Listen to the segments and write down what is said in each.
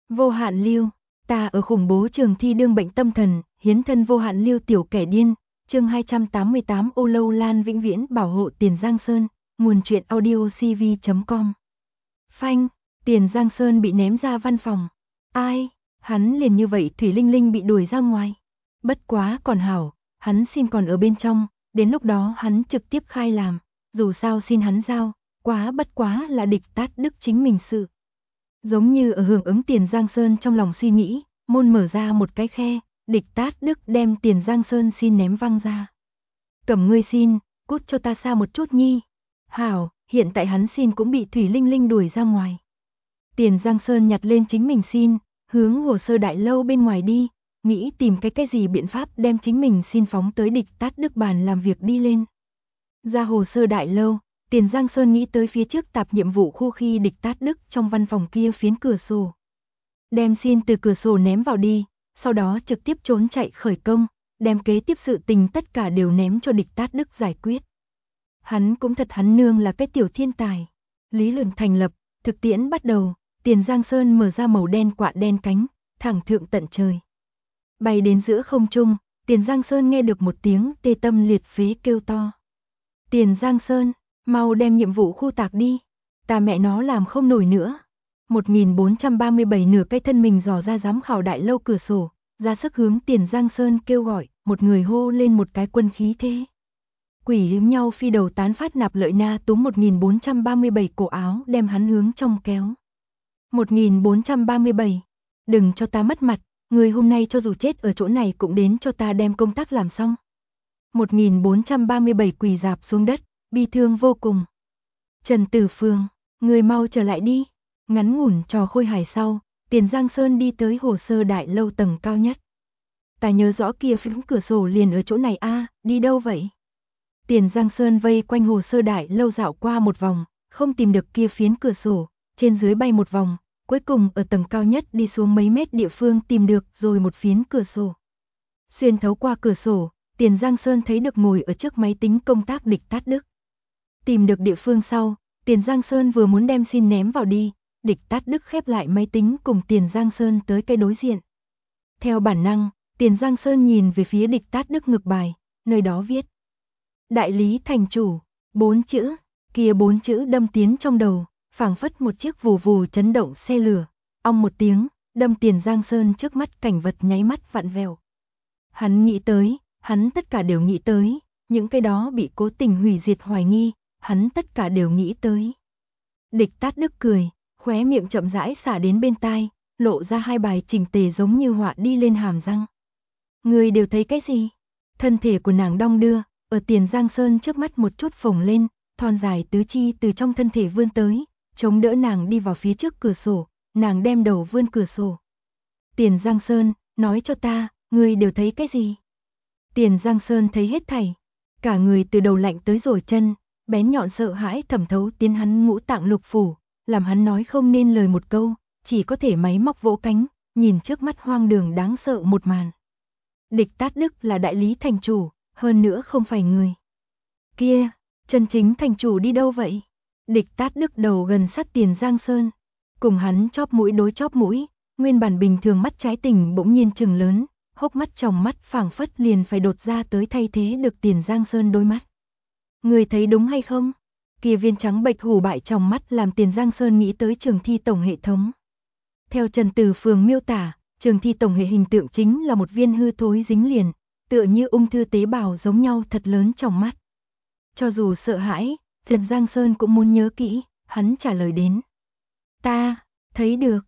Vô hạn lưu, ta ở khủng bố trường thi đương bệnh tâm thần, hiến thân vô hạn lưu tiểu kẻ điên, chương 288 Ô Lâu Lan vĩnh viễn bảo hộ Tiền Giang Sơn, nguồn truyện audio cv.com. Phanh, Tiền Giang Sơn bị ném ra văn phòng. Ai, hắn liền như vậy Thủy Linh Linh bị đuổi ra ngoài. Bất quá còn hảo, hắn xin còn ở bên trong, đến lúc đó hắn trực tiếp khai làm, dù sao xin hắn giao, bất quá là địch tát đức chính mình sự. Giống như ở hưởng ứng Tiền Giang Sơn trong lòng suy nghĩ, môn mở ra một cái khe, địch tát đức đem Tiền Giang Sơn xin ném văng ra. Cầm ngươi xin, cút cho ta xa một chút nhi. Hảo, hiện tại hắn xin cũng bị Thủy Linh Linh đuổi ra ngoài. Tiền Giang Sơn nhặt lên chính mình xin, hướng hồ sơ đại lâu bên ngoài đi, nghĩ tìm cái gì biện pháp đem chính mình xin phóng tới địch tát đức bàn làm việc đi lên. Ra hồ sơ đại lâu, Tiền Giang Sơn nghĩ tới phía trước tạp nhiệm vụ khu khi địch tát đức trong văn phòng kia phiến cửa sổ. Đem xin từ cửa sổ ném vào đi, sau đó trực tiếp trốn chạy khởi công, đem kế tiếp sự tình tất cả đều ném cho địch tát đức giải quyết. Hắn cũng thật hắn nương là cái tiểu thiên tài. Lý luận thành lập, thực tiễn bắt đầu, Tiền Giang Sơn mở ra màu đen quạ đen cánh, thẳng thượng tận trời. Bay đến giữa không trung, Tiền Giang Sơn nghe được một tiếng tê tâm liệt phế kêu to. Tiền Giang Sơn, mau đem nhiệm vụ khu tạc đi, ta mẹ nó làm không nổi nữa. 1437 nửa cái thân mình dò ra giám khảo đại lâu cửa sổ, ra sức hướng Tiền Giang Sơn kêu gọi, một người hô lên một cái quân khí thế. Quỷ hướng nhau phi đầu tán phát Nạp Lợi Na túm 1437 cổ áo đem hắn hướng trong kéo. 1437, đừng cho ta mất mặt, người hôm nay cho dù chết ở chỗ này cũng đến cho ta đem công tác làm xong. 1437 quỳ dạp xuống đất, bi thương vô cùng. Trần Tử Phương, người mau trở lại đi. Ngắn ngủn trò khôi hài sau, Tiền Giang Sơn đi tới hồ sơ đại lâu tầng cao nhất. Ta nhớ rõ kia phiến cửa sổ liền ở chỗ này a, đi đâu vậy? Tiền Giang Sơn vây quanh hồ sơ đại lâu dạo qua một vòng, không tìm được kia phiến cửa sổ, trên dưới bay một vòng, cuối cùng ở tầng cao nhất đi xuống mấy mét địa phương tìm được rồi một phiến cửa sổ. Xuyên thấu qua cửa sổ, Tiền Giang Sơn thấy được ngồi ở trước máy tính công tác địch tát đức. Tìm được địa phương sau, Tiền Giang Sơn vừa muốn đem xin ném vào đi, địch tát đức khép lại máy tính cùng Tiền Giang Sơn tới cái đối diện. Theo bản năng, Tiền Giang Sơn nhìn về phía địch tát đức ngực bài, nơi đó viết Đại lý thành chủ, 4 chữ, kia 4 chữ đâm tiến trong đầu, phảng phất một chiếc vù vù chấn động xe lửa, ong một tiếng, đâm Tiền Giang Sơn trước mắt cảnh vật nháy mắt vặn vẹo. Hắn nghĩ tới, hắn tất cả đều nghĩ tới, những cái đó bị cố tình hủy diệt hoài nghi, hắn tất cả đều nghĩ tới. Địch tát đức cười, khóe miệng chậm rãi xả đến bên tai, lộ ra hai bài chỉnh tề giống như họa đi lên hàm răng. Người đều thấy cái gì? Thân thể của nàng đong đưa, ở Tiền Giang Sơn trước mắt một chút phồng lên, thon dài tứ chi từ trong thân thể vươn tới, chống đỡ nàng đi vào phía trước cửa sổ, nàng đem đầu vươn cửa sổ. Tiền Giang Sơn, nói cho ta, người đều thấy cái gì? Tiền Giang Sơn thấy hết thảy, cả người từ đầu lạnh tới rồi chân, bén nhọn sợ hãi thẩm thấu tiến hắn ngũ tạng lục phủ, làm hắn nói không nên lời một câu, chỉ có thể máy móc vỗ cánh, nhìn trước mắt hoang đường đáng sợ một màn. Địch tát đức là đại lý thành chủ, hơn nữa không phải người. Kia, chân chính thành chủ đi đâu vậy? Địch tát đức đầu gần sát Tiền Giang Sơn, cùng hắn chóp mũi đối chóp mũi, nguyên bản bình thường mắt trái tỉnh bỗng nhiên trừng lớn, hốc mắt trong mắt phảng phất liền phải đột ra tới thay thế được Tiền Giang Sơn đôi mắt. Người thấy đúng hay không? Kia viên trắng bệch hủ bại trong mắt làm Tiền Giang Sơn nghĩ tới trường thi tổng hệ thống. Theo Trần Tử Phương miêu tả, trường thi tổng hệ hình tượng chính là một viên hư thối dính liền, tựa như ung thư tế bào giống nhau thật lớn trong mắt. Cho dù sợ hãi, Tiền Giang Sơn cũng muốn nhớ kỹ, hắn trả lời đến. Ta, thấy được,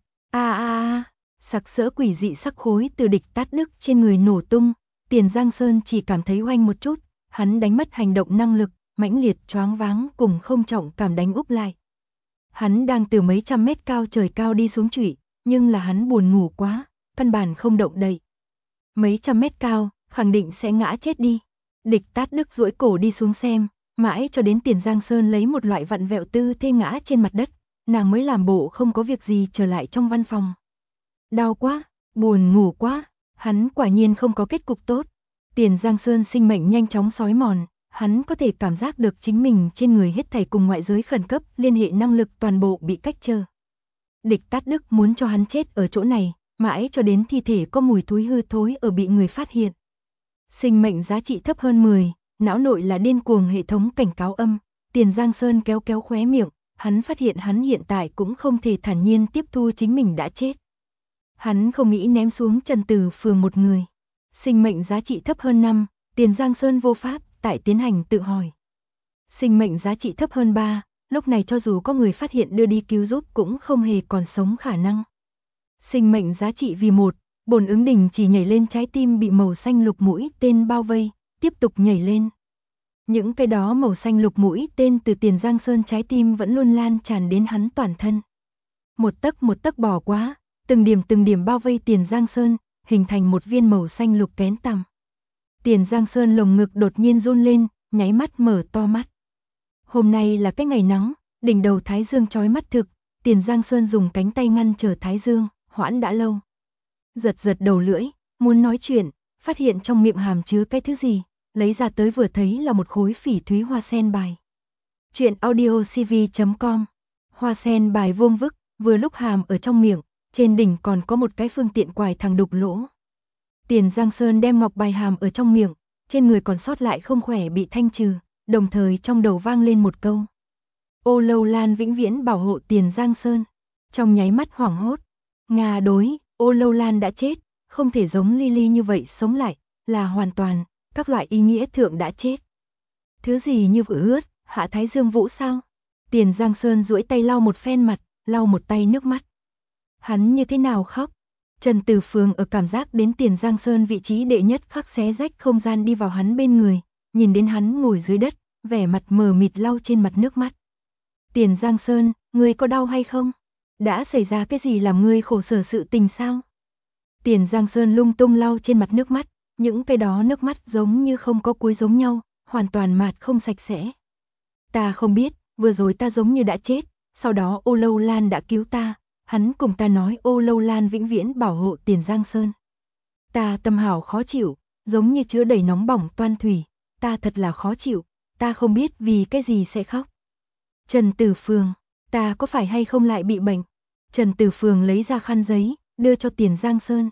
sặc sỡ quỷ dị sắc khối từ địch tát đức trên người nổ tung, Tiền Giang Sơn chỉ cảm thấy oanh một chút, hắn đánh mất hành động năng lực, mãnh liệt choáng váng cùng không trọng cảm đánh úp lại. Hắn đang từ mấy trăm mét cao trời cao đi xuống trụy, nhưng là hắn buồn ngủ quá, căn bản không động đậy. Mấy trăm mét cao, khẳng định sẽ ngã chết đi. Địch tát đức duỗi cổ đi xuống xem, mãi cho đến Tiền Giang Sơn lấy một loại vặn vẹo tư thế ngã trên mặt đất, nàng mới làm bộ không có việc gì trở lại trong văn phòng. Đau quá, buồn ngủ quá, hắn quả nhiên không có kết cục tốt. Tiền Giang Sơn sinh mệnh nhanh chóng xói mòn, hắn có thể cảm giác được chính mình trên người hết thảy cùng ngoại giới khẩn cấp liên hệ năng lực toàn bộ bị cách trở. Địch Tát Đức muốn cho hắn chết ở chỗ này, mãi cho đến thi thể có mùi thối hư thối ở bị người phát hiện. Sinh mệnh giá trị thấp hơn 10, não nội là điên cuồng hệ thống cảnh cáo âm. Tiền Giang Sơn kéo kéo khóe miệng, hắn phát hiện hắn hiện tại cũng không thể thản nhiên tiếp thu chính mình đã chết. Hắn không nghĩ ném xuống Trần Tử Phường một người. Sinh mệnh giá trị thấp hơn 5, Tiền Giang Sơn vô pháp, tại tiến hành tự hỏi. Sinh mệnh giá trị thấp hơn 3, lúc này cho dù có người phát hiện đưa đi cứu giúp cũng không hề còn sống khả năng. Sinh mệnh giá trị vì 1, Bổn Ứng Đình chỉ nhảy lên trái tim bị màu xanh lục mũi tên bao vây, tiếp tục nhảy lên. Những cái đó màu xanh lục mũi tên từ Tiền Giang Sơn trái tim vẫn luôn lan tràn đến hắn toàn thân. Một tấc bỏ qua, từng điểm bao vây Tiền Giang Sơn, hình thành một viên màu xanh lục kén tằm. Tiền Giang Sơn lồng ngực đột nhiên run lên, nháy mắt mở to mắt. Hôm nay là cái ngày nắng, đỉnh đầu thái dương chói mắt thực, Tiền Giang Sơn dùng cánh tay ngăn trở thái dương, hoãn đã lâu. Giật đầu lưỡi, muốn nói chuyện, phát hiện trong miệng hàm chứa cái thứ gì, lấy ra tới vừa thấy là một khối phỉ thúy hoa sen bài. Chuyện audiocv.com. Hoa sen bài vuông vức, vừa lúc hàm ở trong miệng, trên đỉnh còn có một cái phương tiện quài thẳng đục lỗ. Tiền Giang Sơn đem ngọc bài hàm ở trong miệng, trên người còn sót lại không khỏe bị thanh trừ, đồng thời trong đầu vang lên một câu. Ô Lâu Lan vĩnh viễn bảo hộ Tiền Giang Sơn. Trong nháy mắt hoảng hốt, Nga đối, Ô Lâu Lan đã chết, không thể giống Lily như vậy sống lại, là hoàn toàn, các loại ý nghĩa thượng đã chết. Thứ gì như vừa ướt, hạ thái dương vũ sao? Tiền Giang Sơn duỗi tay lau một phen mặt, lau một tay nước mắt. Hắn như thế nào khóc? Trần Tử Phường ở cảm giác đến Tiền Giang Sơn vị trí đệ nhất khắc xé rách không gian đi vào hắn bên người, nhìn đến hắn ngồi dưới đất, vẻ mặt mờ mịt lau trên mặt nước mắt. Tiền Giang Sơn, ngươi có đau hay không? Đã xảy ra cái gì làm ngươi khổ sở sự tình sao? Tiền Giang Sơn lung tung lau trên mặt nước mắt, những cái đó nước mắt giống như không có cuối giống nhau, hoàn toàn mạt không sạch sẽ. Ta không biết, vừa rồi ta giống như đã chết, sau đó Ô Lâu Lan đã cứu ta, hắn cùng ta nói Ô Lâu Lan vĩnh viễn bảo hộ Tiền Giang Sơn. Ta tâm hào khó chịu, giống như chứa đầy nóng bỏng toan thủy, ta thật là khó chịu, ta không biết vì cái gì sẽ khóc. Trần Tử Phường, ta có phải hay không lại bị bệnh? Trần Tử Phường lấy ra khăn giấy, đưa cho Tiền Giang Sơn.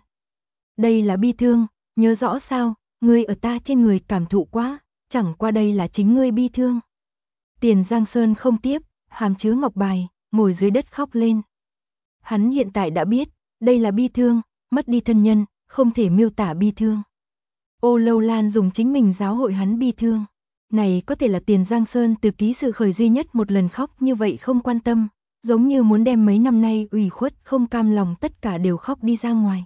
Đây là bi thương, nhớ rõ sao, ngươi ở ta trên người cảm thụ quá, chẳng qua đây là chính ngươi bi thương. Tiền Giang Sơn không tiếp, hàm chứa ngọc bài, ngồi dưới đất khóc lên. Hắn hiện tại đã biết, đây là bi thương, mất đi thân nhân, không thể miêu tả bi thương. Ô Lâu Lan dùng chính mình giáo hội hắn bi thương. Này có thể là Tiền Giang Sơn từ ký sự khởi duy nhất một lần khóc như vậy không quan tâm, giống như muốn đem mấy năm nay ủy khuất không cam lòng tất cả đều khóc đi ra ngoài.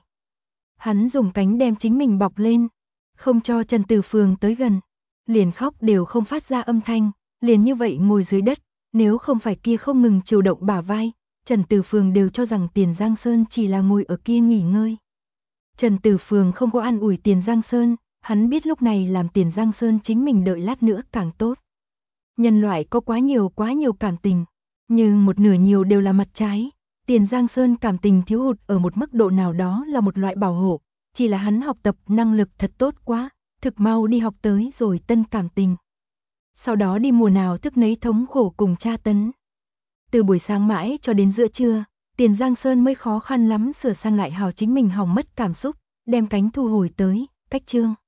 Hắn dùng cánh đem chính mình bọc lên, không cho Trần Tử Phường tới gần, liền khóc đều không phát ra âm thanh, liền như vậy ngồi dưới đất, nếu không phải kia không ngừng chiều động bả vai, Trần Tử Phường đều cho rằng Tiền Giang Sơn chỉ là ngồi ở kia nghỉ ngơi. Trần Tử Phường không có an ủi Tiền Giang Sơn, hắn biết lúc này làm Tiền Giang Sơn chính mình đợi lát nữa càng tốt. Nhân loại có quá nhiều cảm tình, nhưng một nửa nhiều đều là mặt trái. Tiền Giang Sơn cảm tình thiếu hụt ở một mức độ nào đó là một loại bảo hộ, chỉ là hắn học tập năng lực thật tốt quá, thực mau đi học tới rồi tân cảm tình. Sau đó đi mùa nào thức nấy thống khổ cùng tra tấn. Từ buổi sáng mãi cho đến giữa trưa, Tiền Giang Sơn mới khó khăn lắm sửa sang lại hào chính mình hỏng mất cảm xúc, đem cánh thu hồi tới, cách chương.